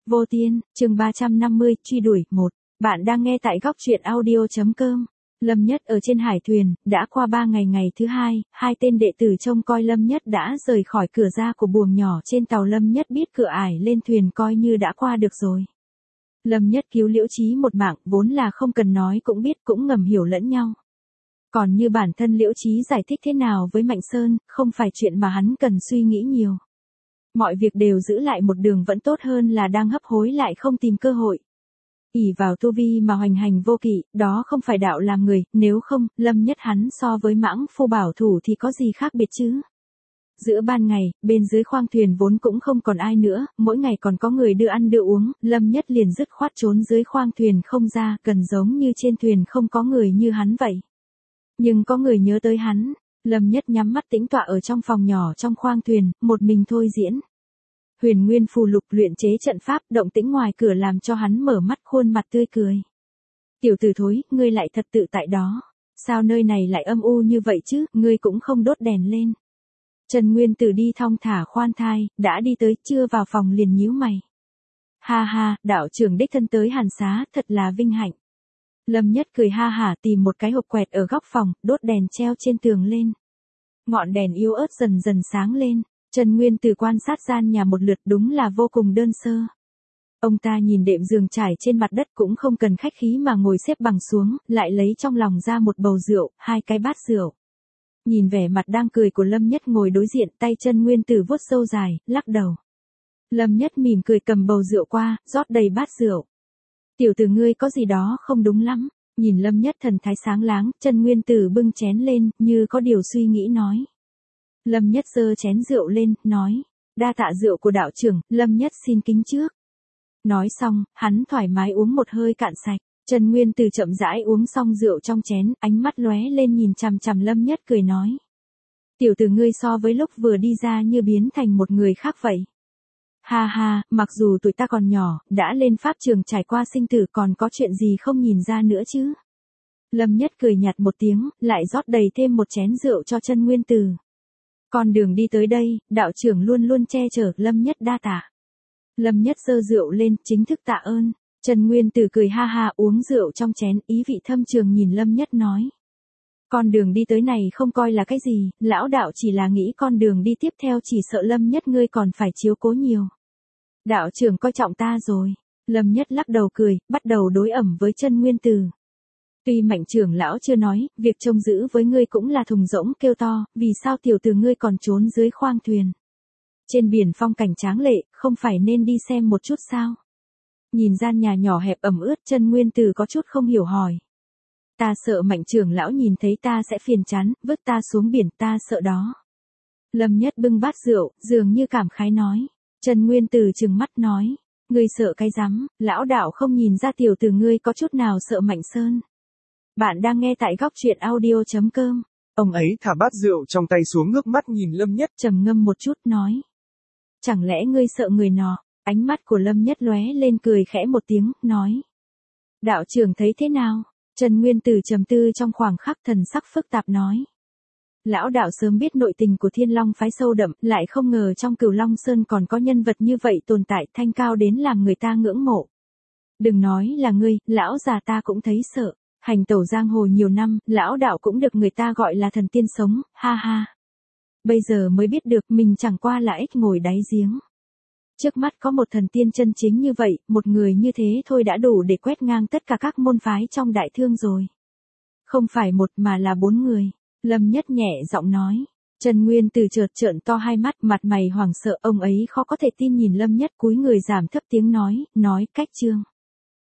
Vô Tiên, chương 350, truy đuổi, 1. Bạn đang nghe tại góc truyện audio.com. Lâm Nhất ở trên hải thuyền, đã qua 3 ngày ngày thứ hai, hai tên đệ tử trông coi Lâm Nhất đã rời khỏi cửa ra của buồng nhỏ trên tàu. Lâm Nhất biết cửa ải lên thuyền coi như đã qua được rồi. Lâm Nhất cứu Liễu Chí một mạng, vốn là không cần nói cũng biết, cũng ngầm hiểu lẫn nhau. Còn như bản thân Liễu Chí giải thích thế nào với Mạnh Sơn, không phải chuyện mà hắn cần suy nghĩ nhiều. Mọi việc đều giữ lại một đường vẫn tốt hơn là đang hấp hối lại không tìm cơ hội. Ỷ vào tu vi mà hoành hành vô kỵ, đó không phải đạo làm người, nếu không, Lâm Nhất hắn so với Mãng Phu bảo thủ thì có gì khác biệt chứ. Giữa ban ngày, bên dưới khoang thuyền vốn cũng không còn ai nữa, mỗi ngày còn có người đưa ăn đưa uống, Lâm Nhất liền dứt khoát trốn dưới khoang thuyền không ra, gần giống như trên thuyền không có người như hắn vậy. Nhưng có người nhớ tới hắn, Lâm Nhất nhắm mắt tĩnh tọa ở trong phòng nhỏ trong khoang thuyền, một mình thôi diễn. Huyền Nguyên phù lục luyện chế trận pháp, động tĩnh ngoài cửa làm cho hắn mở mắt, khuôn mặt tươi cười. Tiểu tử thối, ngươi lại thật tự tại đó. Sao nơi này lại âm u như vậy chứ, ngươi cũng không đốt đèn lên. Trần Nguyên Tử đi thong thả khoan thai, đã đi tới, chưa vào phòng liền nhíu mày. Ha ha, đạo trưởng đích thân tới Hàn Xá, thật là vinh hạnh. Lâm Nhất cười ha hả, tìm một cái hộp quẹt ở góc phòng, đốt đèn treo trên tường lên. Ngọn đèn yếu ớt dần dần sáng lên. Trần Nguyên Tử quan sát gian nhà một lượt, đúng là vô cùng đơn sơ. Ông ta nhìn đệm giường trải trên mặt đất cũng không cần khách khí mà ngồi xếp bằng xuống, lại lấy trong lòng ra một bầu rượu, hai cái bát rượu. Nhìn vẻ mặt đang cười của Lâm Nhất ngồi đối diện, tay Trần Nguyên Tử vuốt râu dài, lắc đầu. Lâm Nhất mỉm cười cầm bầu rượu qua, rót đầy bát rượu. Tiểu tử ngươi có gì đó không đúng lắm. Nhìn Lâm Nhất thần thái sáng láng, Trần Nguyên Tử bưng chén lên, như có điều suy nghĩ nói. Lâm Nhất giơ chén rượu lên, nói, đa tạ rượu của đạo trưởng, Lâm Nhất xin kính trước. Nói xong, hắn thoải mái uống một hơi cạn sạch. Trần Nguyên Tử chậm rãi uống xong rượu trong chén, ánh mắt lóe lên nhìn chằm chằm Lâm Nhất cười nói. Tiểu tử ngươi so với lúc vừa đi ra như biến thành một người khác vậy. Ha ha, mặc dù tuổi ta còn nhỏ, đã lên pháp trường trải qua sinh tử, còn có chuyện gì không nhìn ra nữa chứ. Lâm Nhất cười nhạt một tiếng, lại rót đầy thêm một chén rượu cho Trần Nguyên Tử. Con đường đi tới đây, đạo trưởng luôn luôn che chở, Lâm Nhất đa tạ. Lâm Nhất giơ rượu lên, chính thức tạ ơn. Trần Nguyên Tử cười ha ha uống rượu trong chén, ý vị thâm trường nhìn Lâm Nhất nói. Con đường đi tới này không coi là cái gì, lão đạo chỉ là nghĩ con đường đi tiếp theo chỉ sợ Lâm Nhất ngươi còn phải chiếu cố nhiều. Đạo trưởng coi trọng ta rồi. Lâm Nhất lắc đầu cười, bắt đầu đối ẩm với Trần Nguyên Tử. Tuy Mạnh trưởng lão chưa nói, việc trông giữ với ngươi cũng là thùng rỗng, kêu to, vì sao tiểu tử ngươi còn trốn dưới khoang thuyền. Trên biển phong cảnh tráng lệ, không phải nên đi xem một chút sao? Nhìn gian nhà nhỏ hẹp ẩm ướt, Trần Nguyên Tử có chút không hiểu hỏi. Ta sợ Mạnh trưởng lão nhìn thấy ta sẽ phiền chán, vứt ta xuống biển, ta sợ đó. Lâm Nhất bưng bát rượu, dường như cảm khái nói. Trần Nguyên Tử trừng mắt nói, ngươi sợ cái rắm, lão đạo không nhìn ra tiểu tử ngươi có chút nào sợ Mạnh Sơn. Bạn đang nghe tại góc truyện audio.com. Ông ấy thả bát rượu trong tay xuống, ngước mắt nhìn Lâm Nhất, trầm ngâm một chút nói. Chẳng lẽ ngươi sợ người nọ? Ánh mắt của Lâm Nhất lóe lên cười khẽ một tiếng, nói. Đạo trưởng thấy thế nào? Trần Nguyên Tử trầm tư trong khoảng khắc, thần sắc phức tạp nói. Lão đạo sớm biết nội tình của Thiên Long phái sâu đậm, lại không ngờ trong Cửu Long Sơn còn có nhân vật như vậy tồn tại, thanh cao đến làm người ta ngưỡng mộ. Đừng nói là ngươi, lão già ta cũng thấy sợ. Hành tẩu giang hồ nhiều năm, lão đạo cũng được người ta gọi là thần tiên sống, ha ha. Bây giờ mới biết được mình chẳng qua là ếch ngồi đáy giếng. Trước mắt có một thần tiên chân chính như vậy, một người như thế thôi đã đủ để quét ngang tất cả các môn phái trong đại thương rồi. Không phải một mà là 4 người. Lâm Nhất nhẹ giọng nói. Trần Nguyên Tử chợt trợn to hai mắt, mặt mày hoảng sợ, ông ấy khó có thể tin nhìn Lâm Nhất, cúi người giảm thấp tiếng nói cách chương.